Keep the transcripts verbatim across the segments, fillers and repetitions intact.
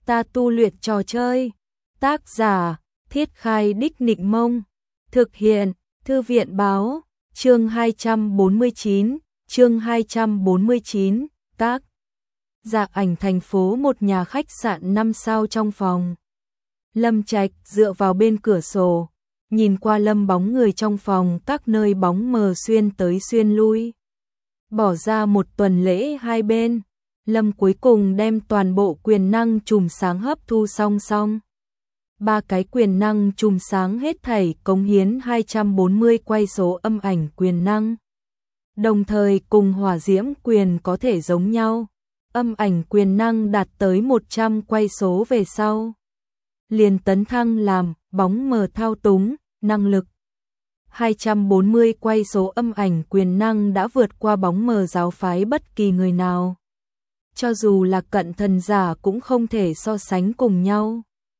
ta tu luyện trò chơi. Tác giả, Thiết Khai Đích Nịnh Mông. Thực hiện, Thư viện Báo. Chương hai trăm bốn mươi chín, chương hai trăm bốn mươi chín, tác giả Ảnh Thành Phố. Một nhà khách sạn năm sao trong phòng. Lâm Trạch dựa vào bên cửa sổ, nhìn qua lâm bóng người trong phòng, các nơi bóng mờ xuyên tới xuyên lui. Bỏ ra một tuần lễ hai bên, Lâm cuối cùng đem toàn bộ quyền năng chùm sáng hấp thu song song. Ba cái quyền năng chùm sáng hết thảy cống hiến hai trăm bốn mươi quay số âm ảnh quyền năng. Đồng thời cùng hỏa diễm quyền có thể giống nhau, âm ảnh quyền năng đạt tới một trăm quay số về sau, liền tấn thăng làm bóng mờ thao túng, năng lực. hai trăm bốn mươi quay số âm ảnh quyền năng đã vượt qua bóng mờ giáo phái bất kỳ người nào. Cho dù là cận thần giả cũng không thể so sánh cùng nhau.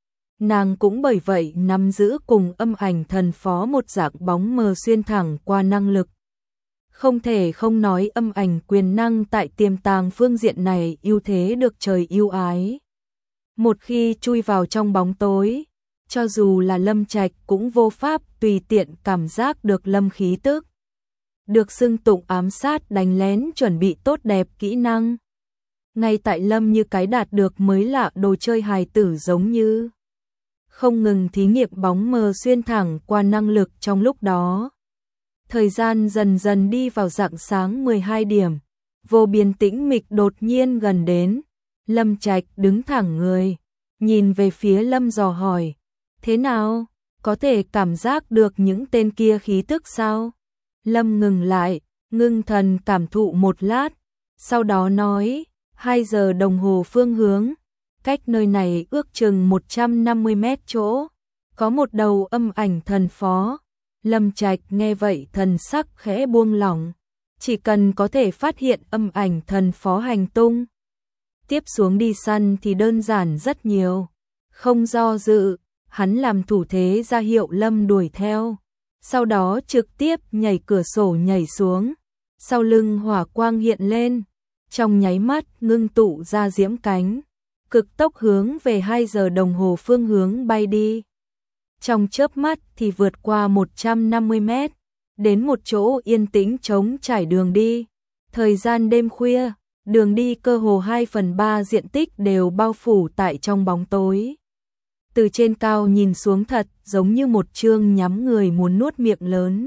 Nàng cũng bởi vậy nắm giữ cùng âm ảnh thần phó một dạng bóng mờ xuyên thẳng qua năng lực. Không thể không nói âm ảnh quyền năng tại tiềm tàng phương diện này ưu thế được trời ưu ái. Một khi chui vào trong bóng tối, cho dù là Lâm Trạch cũng vô pháp tùy tiện cảm giác được lâm khí tức. Được xưng tụng ám sát đánh lén chuẩn bị tốt đẹp kỹ năng. Ngay tại Lâm như cái đạt được mới lạ đồ chơi hài tử giống như. Không ngừng thí nghiệm bóng mờ xuyên thẳng qua năng lực trong lúc đó. Thời gian dần dần đi vào rạng sáng mười hai điểm, vô biên tĩnh mịch đột nhiên gần đến. Lâm Trạch đứng thẳng người, nhìn về phía Lâm dò hỏi, thế nào, có thể cảm giác được những tên kia khí tức sao? Lâm ngừng lại, ngưng thần cảm thụ một lát, sau đó nói, hai giờ đồng hồ phương hướng, cách nơi này ước chừng một trăm năm mươi mét chỗ, có một đầu âm ảnh thần phó. Lâm Trạch nghe vậy thần sắc khẽ buông lỏng, chỉ cần có thể phát hiện âm ảnh thần phó hành tung, tiếp xuống đi săn thì đơn giản rất nhiều. Không do dự, hắn làm thủ thế ra hiệu Lâm đuổi theo, sau đó trực tiếp nhảy cửa sổ nhảy xuống, sau lưng hỏa quang hiện lên, trong nháy mắt ngưng tụ ra diễm cánh, cực tốc hướng về hai giờ đồng hồ phương hướng bay đi. Trong chớp mắt thì vượt qua một trăm năm mươi mét, đến một chỗ yên tĩnh trống trải đường đi. Thời gian đêm khuya, đường đi cơ hồ hai phần ba diện tích đều bao phủ tại trong bóng tối. Từ trên cao nhìn xuống thật giống như một chương nhắm người muốn nuốt miệng lớn.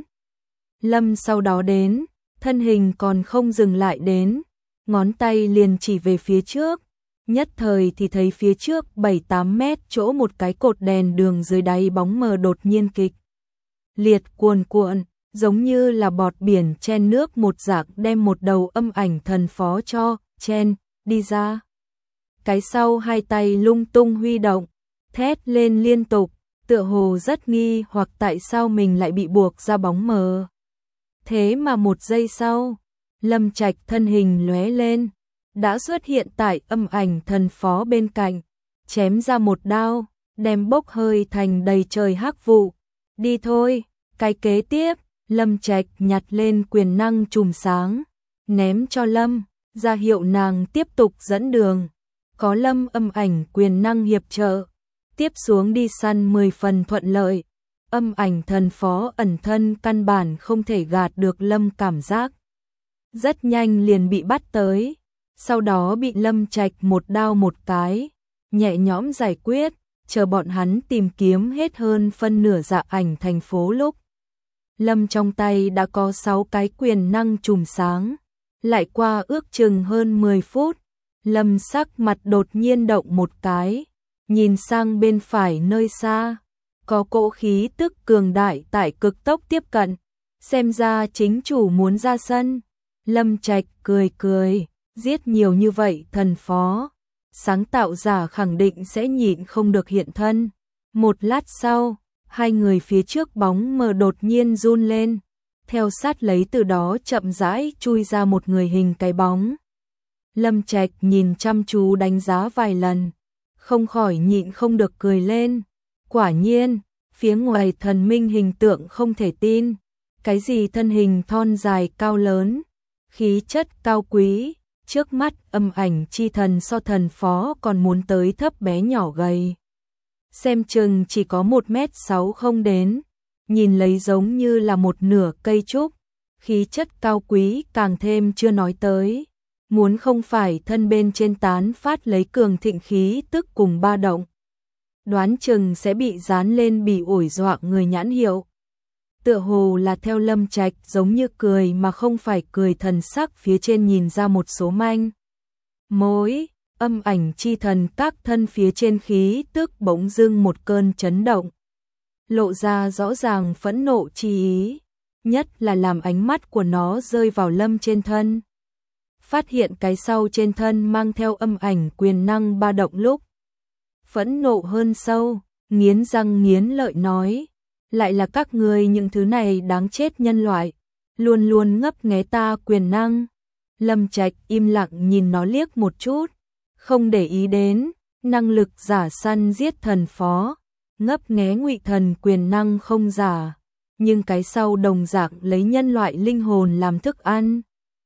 Lâm sau đó đến, thân hình còn không dừng lại đến, ngón tay liền chỉ về phía trước. Nhất thời thì thấy phía trước bảy tám mét chỗ một cái cột đèn đường dưới đáy bóng mờ đột nhiên kịch liệt cuồn cuộn, giống như là bọt biển chen nước một dạng đem một đầu âm ảnh thần phó cho chen đi ra. Cái sau hai tay lung tung huy động, thét lên liên tục, tựa hồ rất nghi hoặc tại sao mình lại bị buộc ra bóng mờ. Thế mà một giây sau, Lâm Trạch thân hình lóe lên, đã xuất hiện tại âm ảnh thần phó bên cạnh, chém ra một đao, đem bốc hơi thành đầy trời hắc vụ. Đi thôi, cái kế tiếp, Lâm Trạch nhặt lên quyền năng chùm sáng, ném cho Lâm, ra hiệu nàng tiếp tục dẫn đường. Có Lâm âm ảnh quyền năng hiệp trợ, tiếp xuống đi săn mười phần thuận lợi. Âm ảnh thần phó ẩn thân căn bản không thể gạt được Lâm cảm giác. Rất nhanh liền bị bắt tới. Sau đó bị Lâm Trạch một đao một cái, nhẹ nhõm giải quyết, chờ bọn hắn tìm kiếm hết hơn phân nửa dạ ảnh thành phố lúc. Lâm trong tay đã có sáu cái quyền năng chùm sáng, lại qua ước chừng hơn mười phút, Lâm sắc mặt đột nhiên động một cái, nhìn sang bên phải nơi xa, có cỗ khí tức cường đại tại cực tốc tiếp cận, xem ra chính chủ muốn ra sân. Lâm Trạch cười cười. Giết nhiều như vậy thần phó, sáng tạo giả khẳng định sẽ nhịn không được hiện thân. Một lát sau, hai người phía trước bóng mờ đột nhiên run lên, theo sát lấy từ đó chậm rãi chui ra một người hình cái bóng. Lâm Trạch nhìn chăm chú đánh giá vài lần, không khỏi nhịn không được cười lên. Quả nhiên, phía ngoài thần minh hình tượng không thể tin, cái gì thân hình thon dài cao lớn, khí chất cao quý, Trước mắt âm ảnh chi thần so thần phó còn muốn tới thấp bé nhỏ gầy. Xem chừng chỉ có một mét sáu không đến, nhìn lấy giống như là một nửa cây trúc, khí chất cao quý càng thêm chưa nói tới. Muốn không phải thân bên trên tán phát lấy cường thịnh khí tức cùng ba động, đoán chừng sẽ bị dán lên bị ổi dọa người nhãn hiệu. Tựa hồ là theo Lâm Trạch giống như cười mà không phải cười, thần sắc phía trên nhìn ra một số manh mối. Âm ảnh chi thần các thân phía trên khí tức bỗng dưng một cơn chấn động, lộ ra rõ ràng phẫn nộ chi ý, nhất là làm ánh mắt của nó rơi vào Lâm trên thân. Phát hiện cái sau trên thân mang theo âm ảnh quyền năng ba động lúc, phẫn nộ hơn sâu, nghiến răng nghiến lợi nói, lại là các ngươi những thứ này đáng chết nhân loại, luôn luôn ngấp nghé ta quyền năng. Lâm Trạch im lặng nhìn nó liếc một chút, không để ý đến, năng lực giả săn giết thần phó, ngấp nghé ngụy thần quyền năng không giả, nhưng cái sau đồng dạng lấy nhân loại linh hồn làm thức ăn.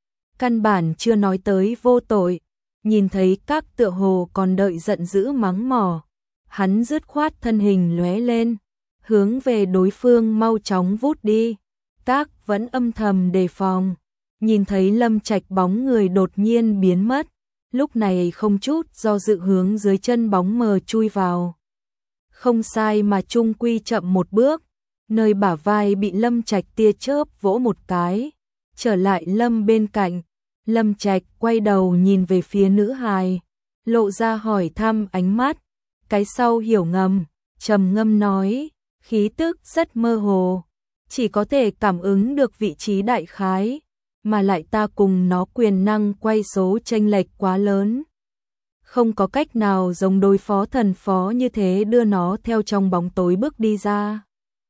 Căn bản chưa nói tới vô tội, nhìn thấy các tựa hồ còn đợi giận dữ mắng mỏ, hắn dứt khoát thân hình lóe lên, hướng về đối phương mau chóng vút đi. Các vẫn âm thầm đề phòng, nhìn thấy Lâm Trạch bóng người đột nhiên biến mất, lúc này không chút do dự hướng dưới chân bóng mờ chui vào. Không sai mà chung quy chậm một bước, nơi bả vai bị Lâm Trạch tia chớp vỗ một cái, trở lại Lâm bên cạnh. Lâm Trạch quay đầu nhìn về phía nữ hài, lộ ra hỏi thăm ánh mắt, cái sau hiểu ngầm, trầm ngâm nói, khí tức rất mơ hồ, chỉ có thể cảm ứng được vị trí đại khái, mà lại ta cùng nó quyền năng quay số chênh lệch quá lớn, không có cách nào giống đối phó thần phó như thế đưa nó theo trong bóng tối bước đi ra.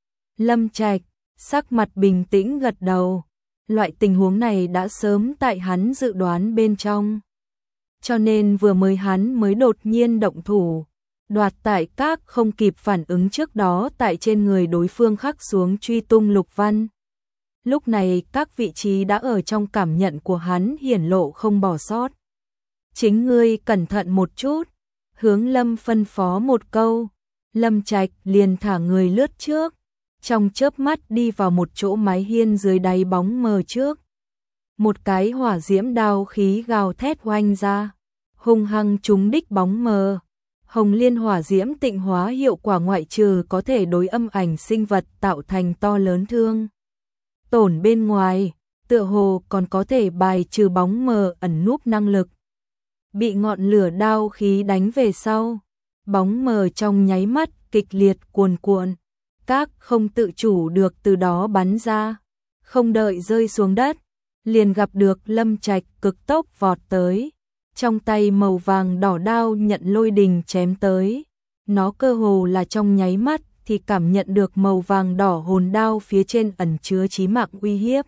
Lâm Trạch sắc mặt bình tĩnh gật đầu, loại tình huống này đã sớm tại hắn dự đoán bên trong, cho nên vừa mới hắn mới đột nhiên động thủ, đoạt tại các không kịp phản ứng trước đó tại trên người đối phương khắc xuống truy tung lục văn. Lúc này các vị trí đã ở trong cảm nhận của hắn hiển lộ không bỏ sót. Chính ngươi cẩn thận một chút, hướng Lâm phân phó một câu, Lâm Trạch liền thả người lướt trước, trong chớp mắt đi vào một chỗ mái hiên dưới đáy bóng mờ trước. Một cái hỏa diễm đao khí gào thét oanh ra, hung hăng trúng đích bóng mờ. Hồng liên hỏa diễm tịnh hóa hiệu quả ngoại trừ có thể đối âm ảnh sinh vật tạo thành to lớn thương tổn bên ngoài, tựa hồ còn có thể bài trừ bóng mờ ẩn núp năng lực. Bị ngọn lửa đao khí đánh về sau, bóng mờ trong nháy mắt kịch liệt cuồn cuộn, các không tự chủ được từ đó bắn ra, không đợi rơi xuống đất, liền gặp được Lâm Trạch cực tốc vọt tới, trong tay màu vàng đỏ đao nhận lôi đình chém tới, nó cơ hồ là trong nháy mắt thì cảm nhận được màu vàng đỏ hồn đao phía trên ẩn chứa chí mạng uy hiếp.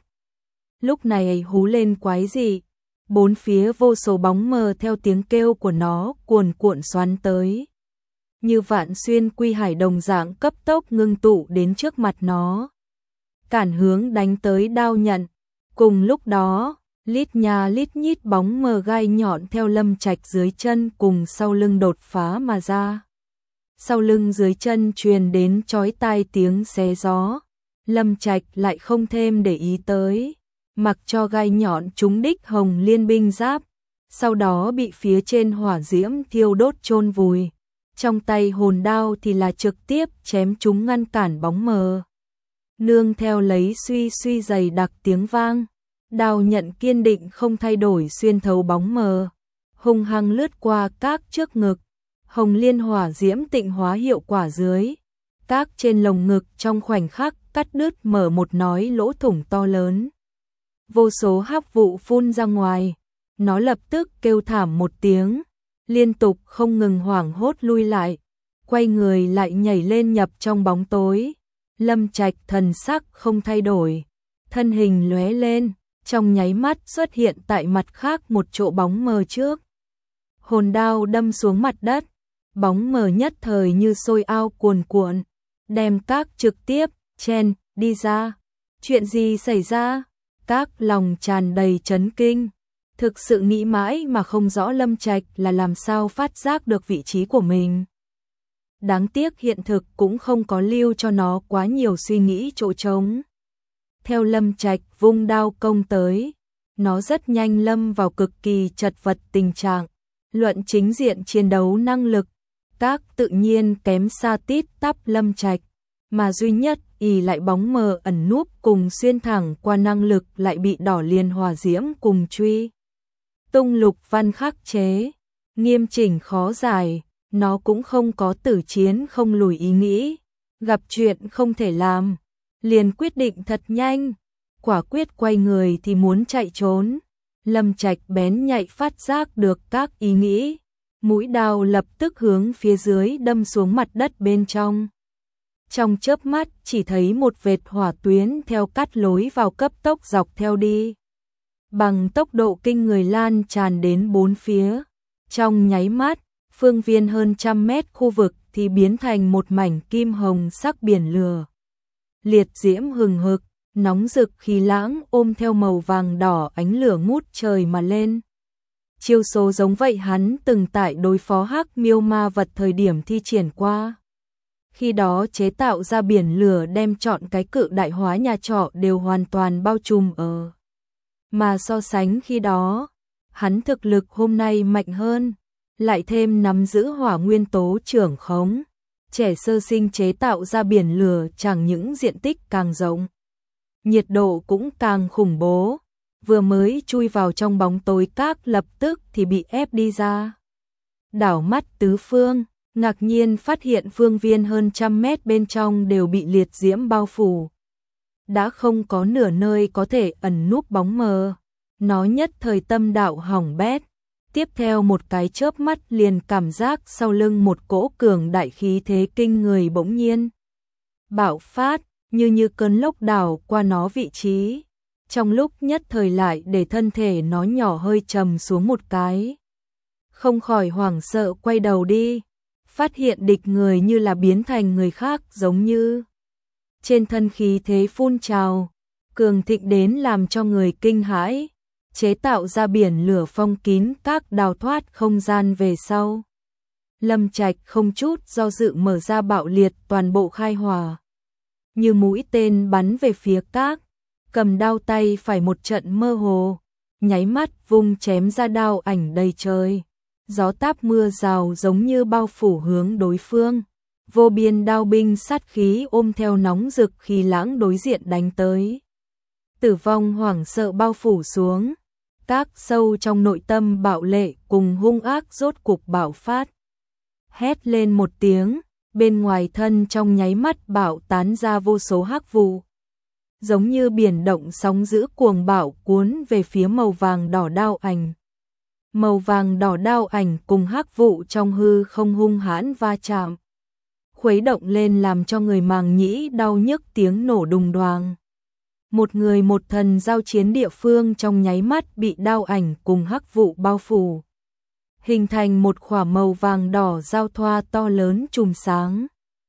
Lúc này hú lên quái dị, bốn phía vô số bóng mờ theo tiếng kêu của nó cuồn cuộn xoắn tới, như vạn xuyên quy hải đồng dạng cấp tốc ngưng tụ đến trước mặt nó, cản hướng đánh tới đao nhận. Cùng lúc đó, lít nhà lít nhít bóng mờ gai nhọn theo Lâm Trạch dưới chân cùng sau lưng đột phá mà ra. Sau lưng dưới chân truyền đến chói tai tiếng xé gió, Lâm Trạch lại không thêm để ý tới, mặc cho gai nhọn trúng đích hồng liên binh giáp, sau đó bị phía trên hỏa diễm thiêu đốt chôn vùi. Trong tay hồn đao thì là trực tiếp chém chúng ngăn cản bóng mờ. Nương theo lấy suy suy dày đặc tiếng vang, đao nhận kiên định không thay đổi xuyên thấu bóng mờ, hung hăng lướt qua các trước ngực, hồng liên hỏa diễm tịnh hóa hiệu quả dưới, các trên lồng ngực trong khoảnh khắc cắt đứt mở một nói lỗ thủng to lớn. Vô số hắc vụ phun ra ngoài, nó lập tức kêu thảm một tiếng, liên tục không ngừng hoảng hốt lui lại, quay người lại nhảy lên nhập trong bóng tối. Lâm Trạch thần sắc không thay đổi, thân hình lóe lên, trong nháy mắt xuất hiện tại mặt khác một chỗ bóng mờ trước. Hồn đao đâm xuống mặt đất, bóng mờ nhất thời như sôi ao cuồn cuộn, đem các trực tiếp chen đi ra. Chuyện gì xảy ra? Các lòng tràn đầy chấn kinh, thực sự nghĩ mãi mà không rõ Lâm Trạch là làm sao phát giác được vị trí của mình. Đáng tiếc hiện thực cũng không có lưu cho nó quá nhiều suy nghĩ chỗ trống. Theo Lâm Trạch vung đao công tới, nó rất nhanh lâm vào cực kỳ chật vật tình trạng. Luận chính diện chiến đấu năng lực, các tự nhiên kém xa tít tắp Lâm Trạch, mà duy nhất ỷ lại bóng mờ ẩn núp cùng xuyên thẳng qua năng lực lại bị đỏ liền hỏa diễm cùng truy tung lục văn khắc chế, nghiêm chỉnh khó giải. Nó cũng không có tử chiến không lùi ý nghĩ, gặp chuyện không thể làm, liền quyết định thật nhanh, quả quyết quay người thì muốn chạy trốn. Lâm Trạch bén nhạy phát giác được các ý nghĩ, mũi đao lập tức hướng phía dưới đâm xuống mặt đất bên trong. Trong chớp mắt chỉ thấy một vệt hỏa tuyến theo cắt lối vào cấp tốc dọc theo đi, bằng tốc độ kinh người lan tràn đến bốn phía. Trong nháy mắt, phương viên hơn trăm mét khu vực thì biến thành một mảnh kim hồng sắc biển lửa. Liệt diễm hừng hực, nóng rực khí lãng ôm theo màu vàng đỏ ánh lửa ngút trời mà lên. Chiêu số giống vậy hắn từng tại đối phó hắc miêu ma vật thời điểm thi triển qua. Khi đó chế tạo ra biển lửa đem trọn cái cự đại hóa nhà trọ đều hoàn toàn bao trùm ở. Mà so sánh khi đó, hắn thực lực hôm nay mạnh hơn, lại thêm nắm giữ hỏa nguyên tố trưởng khống. Trẻ sơ sinh chế tạo ra biển lửa chẳng những diện tích càng rộng, nhiệt độ cũng càng khủng bố, vừa mới chui vào trong bóng tối các lập tức thì bị ép đi ra. Đảo mắt tứ phương, ngạc nhiên phát hiện phương viên hơn trăm mét bên trong đều bị liệt diễm bao phủ. Đã không có nửa nơi có thể ẩn núp bóng mờ, nó nhất thời tâm đạo hỏng bét. Tiếp theo một cái chớp mắt liền cảm giác sau lưng một cỗ cường đại khí thế kinh người bỗng nhiên bạo phát, như như cơn lốc đảo qua nó vị trí. Trong lúc nhất thời lại để thân thể nó nhỏ hơi trầm xuống một cái. Không khỏi hoảng sợ quay đầu đi, phát hiện địch người như là biến thành người khác giống như. Trên thân khí thế phun trào, cường thịnh đến làm cho người kinh hãi. Chế tạo ra biển lửa phong kín các đào thoát không gian về sau. Lâm Trạch không chút do dự mở ra bạo liệt toàn bộ khai hỏa. Như mũi tên bắn về phía các, cầm đao tay phải một trận mơ hồ, nháy mắt vung chém ra đao ảnh đầy trời. Gió táp mưa rào giống như bao phủ hướng đối phương. Vô biên đao binh sát khí ôm theo nóng rực khí lãng đối diện đánh tới. Tử vong hoảng sợ bao phủ xuống. Các sâu trong nội tâm bạo lệ cùng hung ác rốt cục bạo phát. Hét lên một tiếng, bên ngoài thân trong nháy mắt bạo tán ra vô số hắc vụ. Giống như biển động sóng dữ cuồng bạo cuốn về phía màu vàng đỏ đao ảnh. Màu vàng đỏ đao ảnh cùng hắc vụ trong hư không hung hãn va chạm. Khuấy động lên làm cho người màng nhĩ đau nhức tiếng nổ đùng đoàng. Một người một thần giao chiến địa phương trong nháy mắt bị đao ảnh cùng hắc vụ bao phủ. Hình thành một khỏa màu vàng đỏ giao thoa to lớn chùm sáng.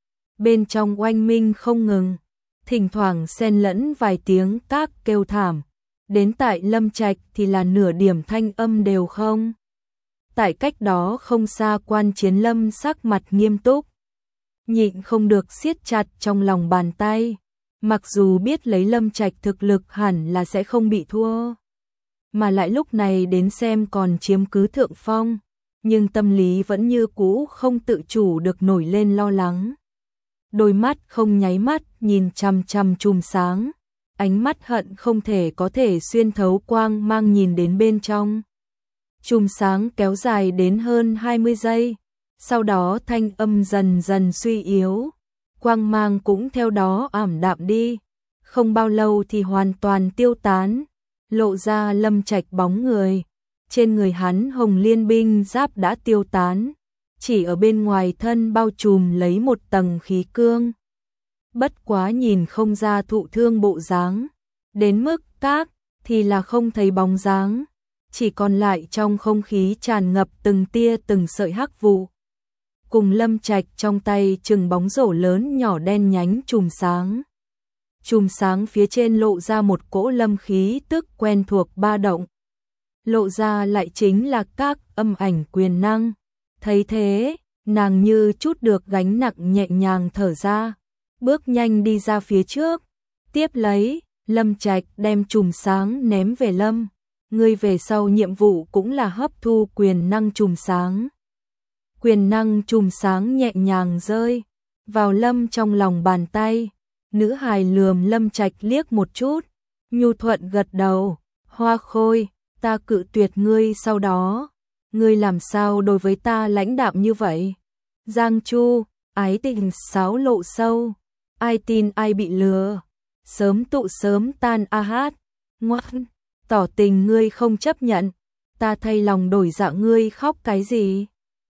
Bên trong oanh minh không ngừng, thỉnh thoảng xen lẫn vài tiếng các kêu thảm. Đến tại Lâm Trạch thì là nửa điểm thanh âm đều không. Tại cách đó không xa Quan Chiến Lâm sắc mặt nghiêm túc. Nhịn không được siết chặt trong lòng bàn tay. Mặc dù biết lấy Lâm Trạch thực lực hẳn là sẽ không bị thua, mà lại lúc này đến xem còn chiếm cứ thượng phong, nhưng tâm lý vẫn như cũ không tự chủ được nổi lên lo lắng. Đôi mắt không nháy mắt nhìn chằm chằm chùm sáng, ánh mắt hận không thể có thể xuyên thấu quang mang nhìn đến bên trong. Chùm sáng kéo dài đến hơn hai mươi giây, sau đó thanh âm dần dần suy yếu. Quang mang cũng theo đó ảm đạm đi, không bao lâu thì hoàn toàn tiêu tán, lộ ra Lâm Trạch bóng người. Trên người hắn hồng liên binh giáp đã tiêu tán, chỉ ở bên ngoài thân bao trùm lấy một tầng khí cương. Bất quá nhìn không ra thụ thương bộ dáng, đến mức các thì là không thấy bóng dáng, chỉ còn lại trong không khí tràn ngập từng tia từng sợi hắc vụ. Cùng Lâm Trạch trong tay chừng bóng rổ lớn nhỏ đen nhánh chùm sáng. Chùm sáng phía trên lộ ra một cỗ lâm khí tức quen thuộc ba động. lộ ra lại chính là các âm ảnh quyền năng. Thấy thế, nàng như chút được gánh nặng nhẹ nhàng thở ra, bước nhanh đi ra phía trước, tiếp lấy, Lâm Trạch đem chùm sáng ném về Lâm, ngươi về sau nhiệm vụ cũng là hấp thu quyền năng chùm sáng. Quyền năng chùm sáng nhẹ nhàng rơi vào Lâm trong lòng bàn tay, nữ hài lườm Lâm Trạch liếc một chút, nhu thuận gật đầu, Hoa Khôi, ta cự tuyệt ngươi sau đó, ngươi làm sao đối với ta lãnh đạm như vậy? Giang Chu, ái tình sáo lộ sâu, ai tin ai bị lừa, sớm tụ sớm tan a hát, ngoan, tỏ tình ngươi không chấp nhận, ta thay lòng đổi dạ ngươi khóc cái gì?